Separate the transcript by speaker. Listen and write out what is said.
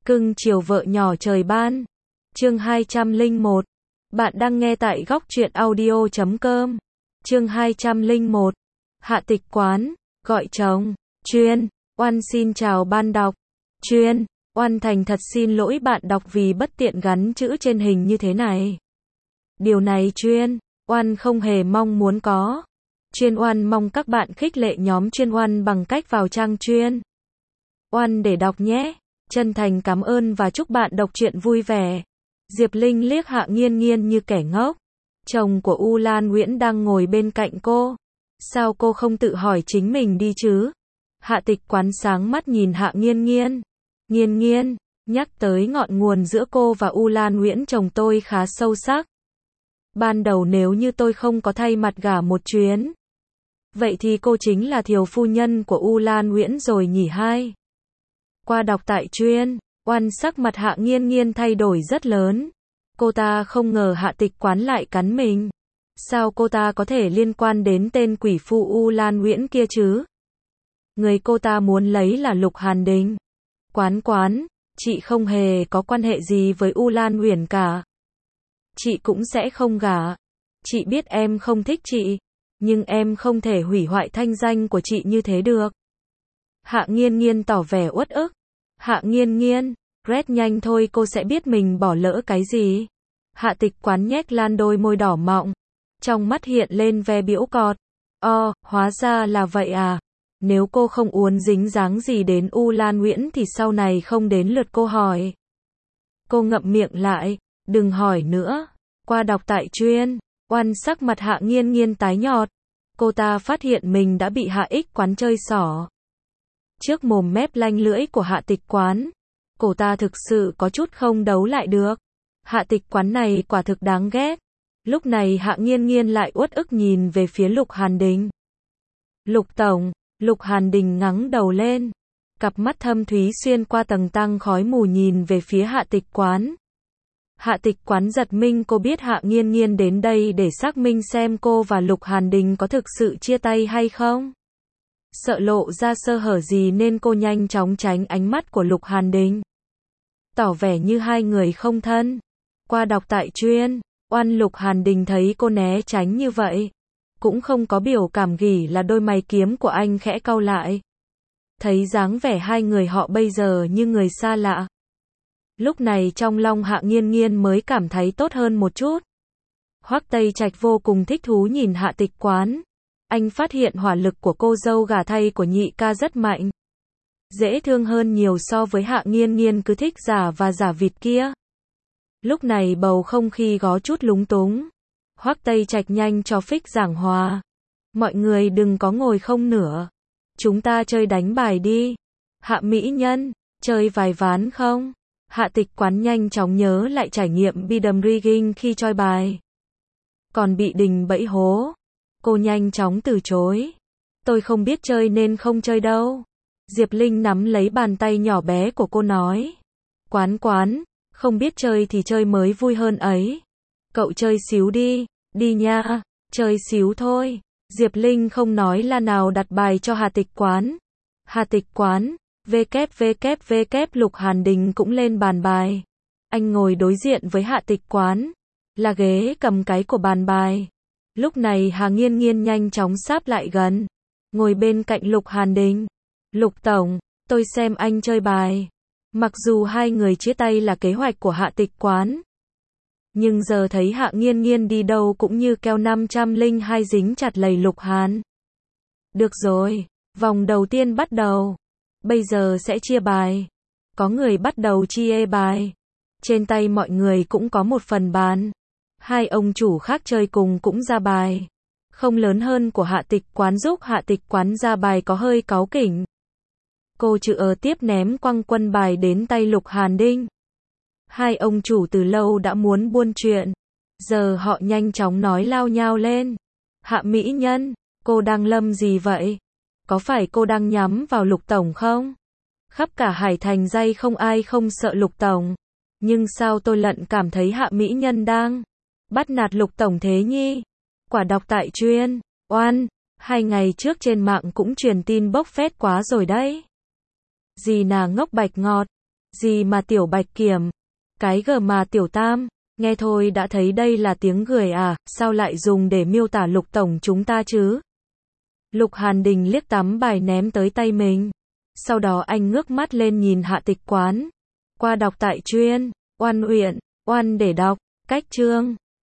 Speaker 1: Cưng chiều vợ nhỏ trời ban. Chương 201. Bạn đang nghe tại góc truyện audio.com. Chương 201. Hạ tịch quán, gọi chồng. Chuyên, Oan xin chào ban đọc. Chuyên, Oan thành thật xin lỗi bạn đọc vì bất tiện gắn chữ trên hình như thế này. Điều này Chuyên, Oan không hề mong muốn có. Chuyên Oan mong các bạn khích lệ nhóm Chuyên Oan bằng cách vào trang Chuyên Oan để đọc nhé. Chân thành cảm ơn và chúc bạn đọc truyện vui vẻ. Diệp Linh liếc Hạ Nghiên Nghiên như kẻ ngốc. Chồng của U Lan Nguyễn đang ngồi bên cạnh cô. Sao cô không tự hỏi chính mình đi chứ? Hạ tịch quán sáng mắt nhìn Hạ Nghiên Nghiên. Nghiên Nghiên, nhắc tới ngọn nguồn giữa cô và U Lan Nguyễn chồng tôi khá sâu sắc. Ban đầu nếu như tôi không có thay mặt gả một chuyến, vậy thì cô chính là thiều phu nhân của U Lan Nguyễn rồi nhỉ hai. Qua đọc tại Chuyên Oan sắc mặt Hạ Nghiên Nghiên thay đổi rất lớn. Cô ta không ngờ Hạ tịch quán lại cắn mình. Sao cô ta có thể liên quan đến tên quỷ phu U Lan Nguyễn kia chứ? Người cô ta muốn lấy là Lục Hàn Đình. Quán, chị không hề có quan hệ gì với U Lan Nguyễn cả. Chị cũng sẽ không gả. Chị biết em không thích chị, nhưng em không thể hủy hoại thanh danh của chị như thế được. Hạ Nghiên Nghiên tỏ vẻ uất ức. Hạ Nghiên Nghiên, rét nhanh thôi cô sẽ biết mình bỏ lỡ cái gì. Hạ tịch quán nhếch lan đôi môi đỏ mọng. Trong mắt hiện lên vẻ giễu cợt. Hóa ra là vậy à. Nếu cô không uốn dính dáng gì đến U Lan Nguyễn thì sau này không đến lượt cô hỏi. Cô ngậm miệng lại, đừng hỏi nữa. Qua đọc tại Chuyên Oan sắc mặt Hạ Nghiên Nghiên tái nhợt. Cô ta phát hiện mình đã bị Hạ ích quán chơi xỏ. Trước mồm mép lanh lưỡi của Hạ tịch quán, cô ta thực sự có chút không đấu lại được. Hạ tịch quán này quả thực đáng ghét. Lúc này Hạ Nghiên Nghiên lại uất ức nhìn về phía Lục Hàn Đình. Lục tổng. Lục Hàn Đình ngẩng đầu lên. Cặp mắt thâm thúy xuyên qua tầng tang khói mù nhìn về phía Hạ tịch quán. Hạ tịch quán giật mình, cô biết Hạ Nghiên Nghiên đến đây để xác minh xem cô và Lục Hàn Đình có thực sự chia tay hay không. Sợ lộ ra sơ hở gì nên cô nhanh chóng tránh ánh mắt của Lục Hàn Đình, tỏ vẻ như hai người không thân. Qua đọc tại Chuyên Oan Lục Hàn Đình thấy cô né tránh như vậy, cũng không có biểu cảm gì, là đôi mày kiếm của anh khẽ cau lại. Thấy dáng vẻ hai người họ bây giờ như người xa lạ. Lúc này trong lòng Hạ Nghiên Nghiên mới cảm thấy tốt hơn một chút. Hoắc Tây Trạch vô cùng thích thú nhìn Hạ tịch quán. Anh phát hiện hỏa lực của cô dâu gả thay của nhị ca rất mạnh. Dễ thương hơn nhiều so với Hạ Nghiên Nghiên cứ thích giả và giả vịt kia. Lúc này bầu không khí có chút lúng túng. Hoắc Tây Trạch nhanh cho phích giảng hòa. Mọi người đừng có ngồi không nữa. Chúng ta chơi đánh bài đi. Hạ mỹ nhân, chơi vài ván không? Hạ tịch quán nhanh chóng nhớ lại trải nghiệm Bidam Rigging khi chơi bài. Còn bị Đình bẫy hố. Cô nhanh chóng từ chối. Tôi không biết chơi nên không chơi đâu. Diệp Linh nắm lấy bàn tay nhỏ bé của cô nói. Quán, không biết chơi thì chơi mới vui hơn ấy. Cậu chơi xíu đi, đi nha, chơi xíu thôi. Diệp Linh không nói là nào đặt bài cho Hạ tịch quán. Hạ tịch quán, WWW Lục Hàn Đình cũng lên bàn bài. Anh ngồi đối diện với Hạ tịch quán, là ghế cầm cái của bàn bài. Lúc này Hạ Nghiên Nghiên nhanh chóng sáp lại gần, ngồi bên cạnh Lục Hàn Đình. Lục tổng, tôi xem anh chơi bài. Mặc dù hai người chia tay là kế hoạch của Hạ tịch quán, nhưng giờ thấy Hạ Nghiên Nghiên đi đâu cũng như keo 502 dính chặt lầy Lục Hàn. Được rồi, vòng đầu tiên bắt đầu. Bây giờ sẽ chia bài. Có người bắt đầu chia bài. Trên tay mọi người cũng có một phần bàn. Hai ông chủ khác chơi cùng cũng ra bài. Không lớn hơn của Hạ tịch quán giúp Hạ tịch quán ra bài có hơi cáu kỉnh. Cô chữ tiếp ném quăng quân bài đến tay Lục Hàn Đình. Hai ông chủ từ lâu đã muốn buôn chuyện. Giờ họ nhanh chóng nói lao nhao lên. Hạ mỹ nhân, cô đang lâm gì vậy? Có phải cô đang nhắm vào Lục tổng không? Khắp cả Hải Thành dây không ai không sợ Lục tổng. Nhưng sao tôi lận cảm thấy Hạ mỹ nhân đang bắt nạt Lục tổng thế nhỉ? Quả đọc tại Chuyên Oan, 2 ngày trước trên mạng cũng truyền tin bốc phét quá rồi đấy. Dì nà ngốc bạch ngọt. Gì mà tiểu bạch kiểm? Cái g mà tiểu tam? Nghe thôi đã thấy đây là tiếng người à, sao lại dùng để miêu tả Lục tổng chúng ta chứ? Lục Hàn Đình liếc tấm bài ném tới tay mình. Sau đó anh ngước mắt lên nhìn Hạ Tịch Quán. Qua đọc tại chuyên, oan uyển, oan để đọc, cách chương.